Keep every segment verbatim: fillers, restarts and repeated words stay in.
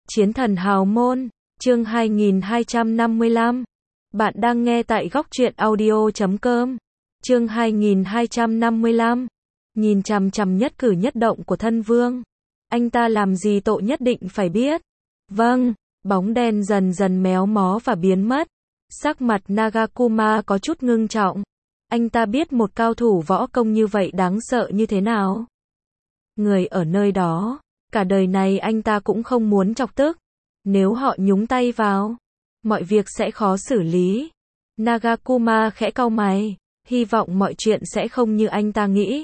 Chiến thần hào môn, chương hai nghìn hai trăm năm mươi lăm. Bạn đang nghe tại góc truyện audio chấm com. Chương hai nghìn hai trăm năm mươi lăm. Nhìn chằm chằm nhất cử nhất động của thân vương. Anh ta làm gì tội nhất định phải biết. Vâng, bóng đen dần dần méo mó và biến mất. Sắc mặt Nagakuma có chút ngưng trọng. Anh ta biết một cao thủ võ công như vậy đáng sợ như thế nào. Người ở nơi đó, cả đời này anh ta cũng không muốn chọc tức. Nếu họ nhúng tay vào, mọi việc sẽ khó xử lý. Nagakuma khẽ cau mày, hy vọng mọi chuyện sẽ không như anh ta nghĩ.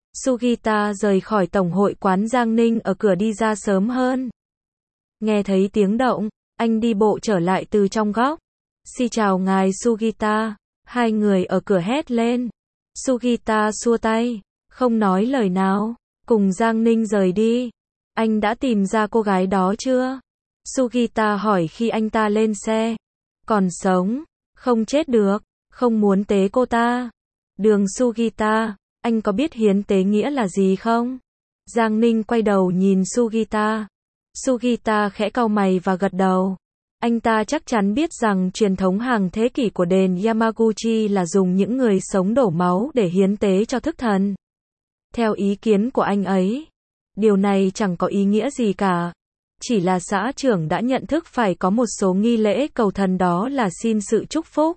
Sugita rời khỏi tổng hội quán Giang Ninh ở cửa đi ra sớm hơn. Nghe thấy tiếng động, anh đi bộ trở lại từ trong góc. Xin chào ngài Sugita. Hai người ở cửa hét lên. Sugita xua tay, không nói lời nào, cùng Giang Ninh rời đi. Anh đã tìm ra cô gái đó chưa? Sugita hỏi khi anh ta lên xe. Còn sống, không chết được, không muốn tế cô ta. Đường Sugita, anh có biết hiến tế nghĩa là gì không? Giang Ninh quay đầu nhìn Sugita. Sugita khẽ cau mày và gật đầu. Anh ta chắc chắn biết rằng truyền thống hàng thế kỷ của đền Yamaguchi là dùng những người sống đổ máu để hiến tế cho thức thần. Theo ý kiến của anh ấy, điều này chẳng có ý nghĩa gì cả. Chỉ là xã trưởng đã nhận thức phải có một số nghi lễ cầu thần, đó là xin sự chúc phúc.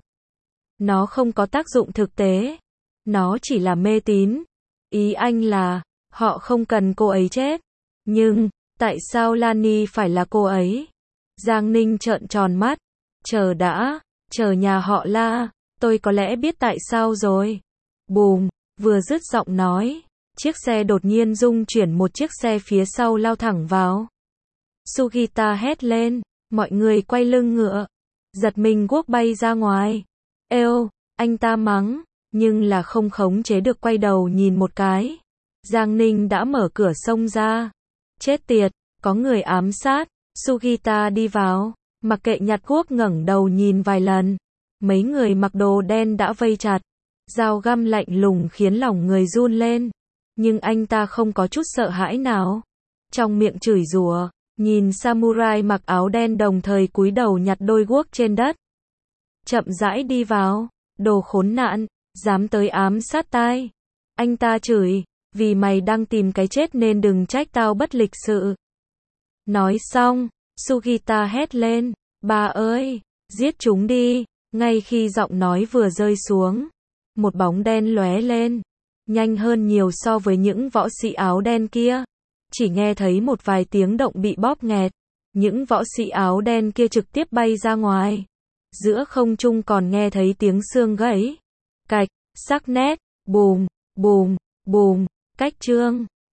Nó không có tác dụng thực tế. Nó chỉ là mê tín. Ý anh là, họ không cần cô ấy chết. Nhưng, tại sao Lani phải là cô ấy? Giang Ninh trợn tròn mắt. Chờ đã, chờ nhà họ La, tôi có lẽ biết tại sao rồi. Bùm, vừa dứt giọng nói, chiếc xe đột nhiên rung chuyển, một chiếc xe phía sau lao thẳng vào. Sugita hét lên, mọi người quay lưng ngựa. Giật mình guốc bay ra ngoài. Êu, anh ta mắng, nhưng là không khống chế được, quay đầu nhìn một cái. Giang Ninh đã mở cửa xông ra. Chết tiệt, có người ám sát. Sugita đi vào, mặc kệ nhặt guốc, ngẩng đầu nhìn vài lần. Mấy người mặc đồ đen đã vây chặt. Dao găm lạnh lùng khiến lòng người run lên. Nhưng anh ta không có chút sợ hãi nào. Trong miệng chửi rủa, nhìn samurai mặc áo đen đồng thời cúi đầu nhặt đôi guốc trên đất. Chậm rãi đi vào, đồ khốn nạn, dám tới ám sát tai. Anh ta chửi, vì mày đang tìm cái chết nên đừng trách tao bất lịch sự. Nói xong, Sugita hét lên, bà ơi, giết chúng đi. Ngay khi giọng nói vừa rơi xuống, một bóng đen lóe lên, nhanh hơn nhiều so với những võ sĩ áo đen kia. Chỉ nghe thấy một vài tiếng động bị bóp nghẹt, những võ sĩ áo đen kia trực tiếp bay ra ngoài. Giữa không trung còn nghe thấy tiếng xương gãy, cạch, sắc nét, bùm, bùm, bùm, cách chương.